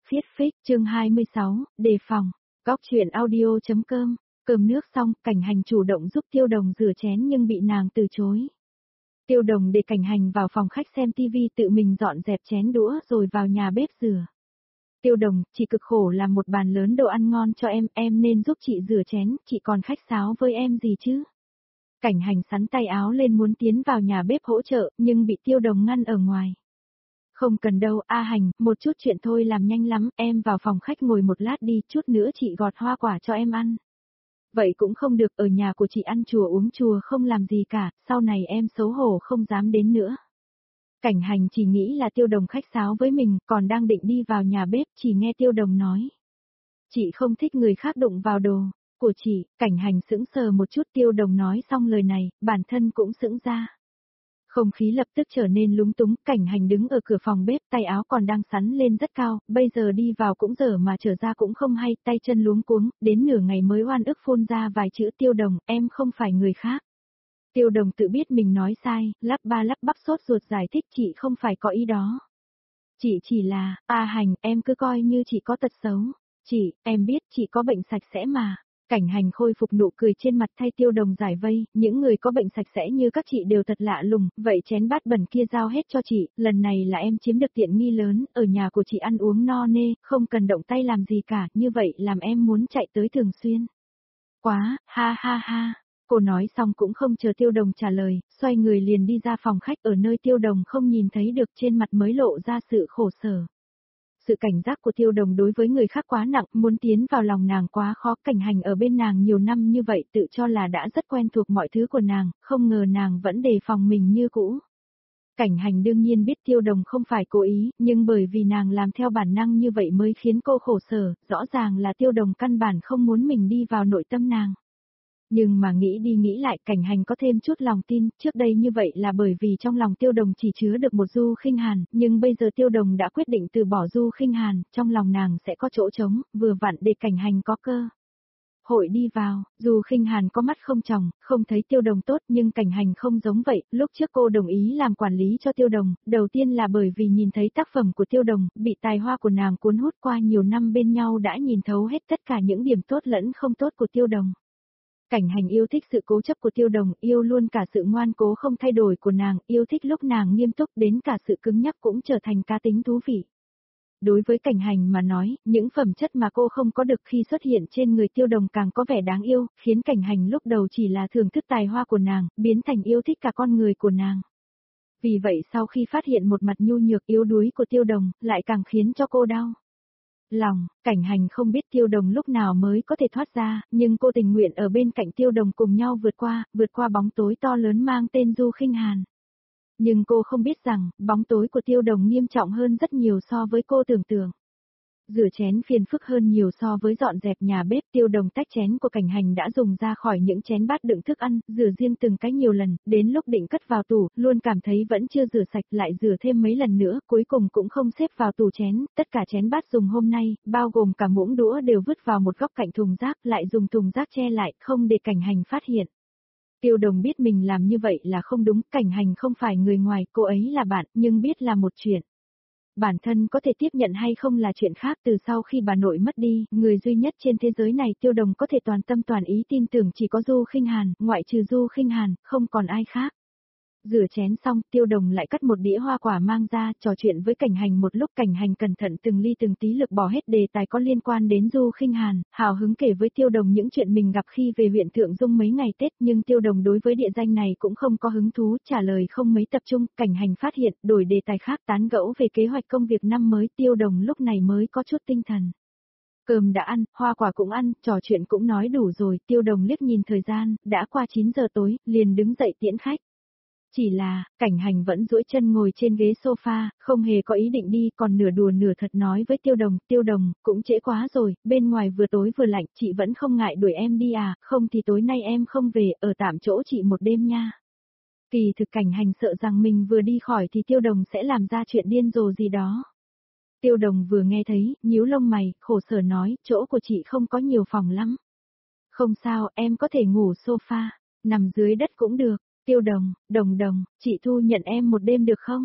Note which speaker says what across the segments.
Speaker 1: Viết phích chương 26, đề phòng. Góc truyện audio.com. Cơm nước xong, Cảnh Hành chủ động giúp Tiêu Đồng rửa chén nhưng bị nàng từ chối. Tiêu Đồng để Cảnh Hành vào phòng khách xem tivi, tự mình dọn dẹp chén đũa rồi vào nhà bếp rửa. Tiêu Đồng, chị cực khổ làm một bàn lớn đồ ăn ngon cho em nên giúp chị rửa chén, chị còn khách sáo với em gì chứ? Cảnh Hành sắn tay áo lên muốn tiến vào nhà bếp hỗ trợ, nhưng bị Tiêu Đồng ngăn ở ngoài. Không cần đâu, A Hành, một chút chuyện thôi làm nhanh lắm, em vào phòng khách ngồi một lát đi, chút nữa chị gọt hoa quả cho em ăn. Vậy cũng không được, ở nhà của chị ăn chùa uống chùa không làm gì cả, sau này em xấu hổ không dám đến nữa. Cảnh Hành chỉ nghĩ là Tiêu Đồng khách sáo với mình, còn đang định đi vào nhà bếp, chỉ nghe Tiêu Đồng nói. Chị không thích người khác đụng vào đồ của chị. Cảnh Hành sững sờ một chút. Tiêu Đồng nói xong lời này, bản thân cũng sững ra. Không khí lập tức trở nên lúng túng, Cảnh Hành đứng ở cửa phòng bếp, tay áo còn đang sắn lên rất cao, bây giờ đi vào cũng dở mà trở ra cũng không hay, tay chân luống cuống, đến nửa ngày mới oan ức phun ra vài chữ. Tiêu Đồng, em không phải người khác. Tiêu Đồng tự biết mình nói sai, lắp ba lắp bắp sốt ruột giải thích chị không phải có ý đó. Chị chỉ là, A Hành, em cứ coi như chị có tật xấu. Chị, em biết chị có bệnh sạch sẽ mà. Cảnh Hành khôi phục nụ cười trên mặt thay Tiêu Đồng giải vây, những người có bệnh sạch sẽ như các chị đều thật lạ lùng, vậy chén bát bẩn kia giao hết cho chị, lần này là em chiếm được tiện nghi lớn, ở nhà của chị ăn uống no nê, không cần động tay làm gì cả, như vậy làm em muốn chạy tới thường xuyên. Quá, ha ha ha. Cô nói xong cũng không chờ Tiêu Đồng trả lời, xoay người liền đi ra phòng khách ở nơi Tiêu Đồng không nhìn thấy được, trên mặt mới lộ ra sự khổ sở. Sự cảnh giác của Tiêu Đồng đối với người khác quá nặng, muốn tiến vào lòng nàng quá khó. Cảnh Hành ở bên nàng nhiều năm như vậy tự cho là đã rất quen thuộc mọi thứ của nàng, không ngờ nàng vẫn đề phòng mình như cũ. Cảnh Hành đương nhiên biết Tiêu Đồng không phải cố ý, nhưng bởi vì nàng làm theo bản năng như vậy mới khiến cô khổ sở, rõ ràng là Tiêu Đồng căn bản không muốn mình đi vào nội tâm nàng. Nhưng mà nghĩ đi nghĩ lại, Cảnh Hành có thêm chút lòng tin, trước đây như vậy là bởi vì trong lòng Tiêu Đồng chỉ chứa được một Du Khinh Hàn, nhưng bây giờ Tiêu Đồng đã quyết định từ bỏ Du Khinh Hàn, trong lòng nàng sẽ có chỗ trống, vừa vặn để Cảnh Hành có cơ hội đi vào. Du Khinh Hàn có mắt không tròng, không thấy Tiêu Đồng tốt, nhưng Cảnh Hành không giống vậy. Lúc trước cô đồng ý làm quản lý cho Tiêu Đồng, đầu tiên là bởi vì nhìn thấy tác phẩm của Tiêu Đồng, bị tài hoa của nàng cuốn hút, qua nhiều năm bên nhau đã nhìn thấu hết tất cả những điểm tốt lẫn không tốt của Tiêu Đồng. Cảnh Hành yêu thích sự cố chấp của Tiêu Đồng, yêu luôn cả sự ngoan cố không thay đổi của nàng, yêu thích lúc nàng nghiêm túc, đến cả sự cứng nhắc cũng trở thành cá tính thú vị. Đối với Cảnh Hành mà nói, những phẩm chất mà cô không có được khi xuất hiện trên người Tiêu Đồng càng có vẻ đáng yêu, khiến Cảnh Hành lúc đầu chỉ là thưởng thức tài hoa của nàng, biến thành yêu thích cả con người của nàng. Vì vậy sau khi phát hiện một mặt nhu nhược yếu đuối của Tiêu Đồng, lại càng khiến cho cô đau lòng. Cảnh Hành không biết Tiêu Đồng lúc nào mới có thể thoát ra, nhưng cô tình nguyện ở bên cạnh Tiêu Đồng cùng nhau vượt qua bóng tối to lớn mang tên Du Khinh Hàn. Nhưng cô không biết rằng, bóng tối của Tiêu Đồng nghiêm trọng hơn rất nhiều so với cô tưởng tượng. Rửa chén phiền phức hơn nhiều so với dọn dẹp nhà bếp. Tiêu Đồng tách chén của Cảnh Hành đã dùng ra khỏi những chén bát đựng thức ăn, rửa riêng từng cái nhiều lần, đến lúc định cất vào tủ, luôn cảm thấy vẫn chưa rửa sạch, lại rửa thêm mấy lần nữa, cuối cùng cũng không xếp vào tủ chén, tất cả chén bát dùng hôm nay, bao gồm cả muỗng đũa đều vứt vào một góc cạnh thùng rác, lại dùng thùng rác che lại, không để Cảnh Hành phát hiện. Tiêu Đồng biết mình làm như vậy là không đúng, Cảnh Hành không phải người ngoài, cô ấy là bạn, nhưng biết là một chuyện. Bản thân có thể tiếp nhận hay không là chuyện khác. Từ sau khi bà nội mất đi, người duy nhất trên thế giới này Tiêu Đồng có thể toàn tâm toàn ý tin tưởng chỉ có Du Khinh Hàn, ngoại trừ Du Khinh Hàn, không còn ai khác. Rửa chén xong, Tiêu Đồng lại cắt một đĩa hoa quả mang ra, trò chuyện với Cảnh Hành một lúc. Cảnh Hành cẩn thận từng ly từng tí lực bỏ hết đề tài có liên quan đến Du Khinh Hàn, hào hứng kể với Tiêu Đồng những chuyện mình gặp khi về huyện Thượng Dung mấy ngày Tết, nhưng Tiêu Đồng đối với địa danh này cũng không có hứng thú, trả lời không mấy tập trung. Cảnh Hành phát hiện, đổi đề tài khác tán gẫu về kế hoạch công việc năm mới, Tiêu Đồng lúc này mới có chút tinh thần. Cơm đã ăn, hoa quả cũng ăn, trò chuyện cũng nói đủ rồi. Tiêu Đồng liếc nhìn thời gian, đã qua 9 giờ tối, liền đứng dậy tiễn khách. Chỉ là, Cảnh Hành vẫn duỗi chân ngồi trên ghế sofa, không hề có ý định đi, còn nửa đùa nửa thật nói với Tiêu Đồng, cũng trễ quá rồi, bên ngoài vừa tối vừa lạnh, chị vẫn không ngại đuổi em đi à, không thì tối nay em không về, ở tạm chỗ chị một đêm nha. Kỳ thực Cảnh Hành sợ rằng mình vừa đi khỏi thì Tiêu Đồng sẽ làm ra chuyện điên rồ gì đó. Tiêu Đồng vừa nghe thấy, nhíu lông mày, khổ sở nói, chỗ của chị không có nhiều phòng lắm. Không sao, em có thể ngủ sofa, nằm dưới đất cũng được. Tiêu Đồng, Đồng, chị thu nhận em một đêm được không?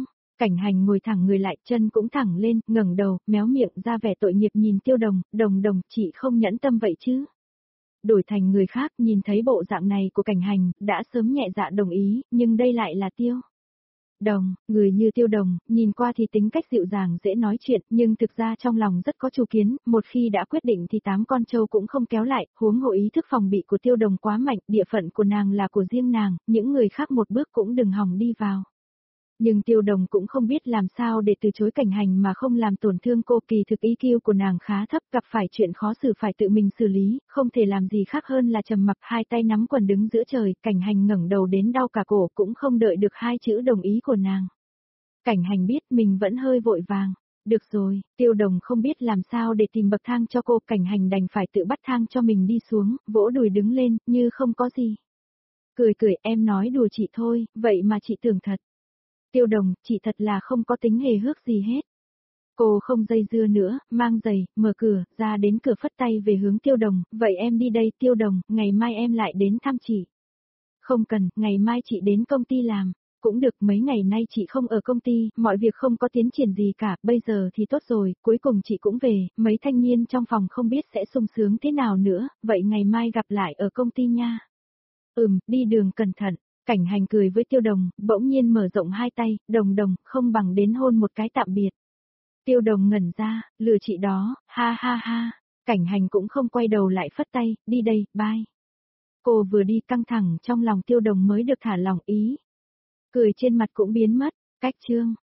Speaker 1: Cảnh Hành ngồi thẳng người lại, chân cũng thẳng lên, ngẩng đầu, méo miệng ra vẻ tội nghiệp nhìn Tiêu Đồng, Đồng, chị không nhẫn tâm vậy chứ. Đổi thành người khác nhìn thấy bộ dạng này của Cảnh Hành, đã sớm nhẹ dạ đồng ý, nhưng đây lại là Tiêu Đồng, người như Tiêu Đồng, nhìn qua thì tính cách dịu dàng dễ nói chuyện, nhưng thực ra trong lòng rất có chủ kiến, một khi đã quyết định thì 8 con trâu cũng không kéo lại, huống hộ ý thức phòng bị của Tiêu Đồng quá mạnh, địa phận của nàng là của riêng nàng, những người khác một bước cũng đừng hòng đi vào. Nhưng Tiêu Đồng cũng không biết làm sao để từ chối Cảnh Hành mà không làm tổn thương cô, kỳ thực EQ của nàng khá thấp, gặp phải chuyện khó xử phải tự mình xử lý, không thể làm gì khác hơn là trầm mặc, hai tay nắm quần đứng giữa trời, Cảnh Hành ngẩng đầu đến đau cả cổ cũng không đợi được hai chữ đồng ý của nàng. Cảnh Hành biết mình vẫn hơi vội vàng. Được rồi, Tiêu Đồng không biết làm sao để tìm bậc thang cho cô, Cảnh Hành đành phải tự bắt thang cho mình đi xuống, vỗ đùi đứng lên, như không có gì. Cười cười, em nói đùa chị thôi, vậy mà chị tưởng thật. Tiêu Đồng, chị thật là không có tính hề hước gì hết. Cô không dây dưa nữa, mang giày, mở cửa, ra đến cửa phất tay về hướng Tiêu Đồng, vậy em đi đây Tiêu Đồng, ngày mai em lại đến thăm chị. Không cần, ngày mai chị đến công ty làm. Cũng được, mấy ngày nay chị không ở công ty, mọi việc không có tiến triển gì cả, bây giờ thì tốt rồi, cuối cùng chị cũng về, mấy thanh niên trong phòng không biết sẽ sung sướng thế nào nữa, vậy ngày mai gặp lại ở công ty nha. Đi đường cẩn thận. Cảnh Hành cười với Tiêu Đồng, bỗng nhiên mở rộng hai tay, Đồng Đồng, không bằng đến hôn một cái tạm biệt. Tiêu Đồng ngẩn ra, lừa chị đó, ha ha ha. Cảnh Hành cũng không quay đầu lại phất tay, đi đây, bye. Cô vừa đi căng thẳng trong lòng Tiêu Đồng mới được thả lỏng ý. Cười trên mặt cũng biến mất, cách chương.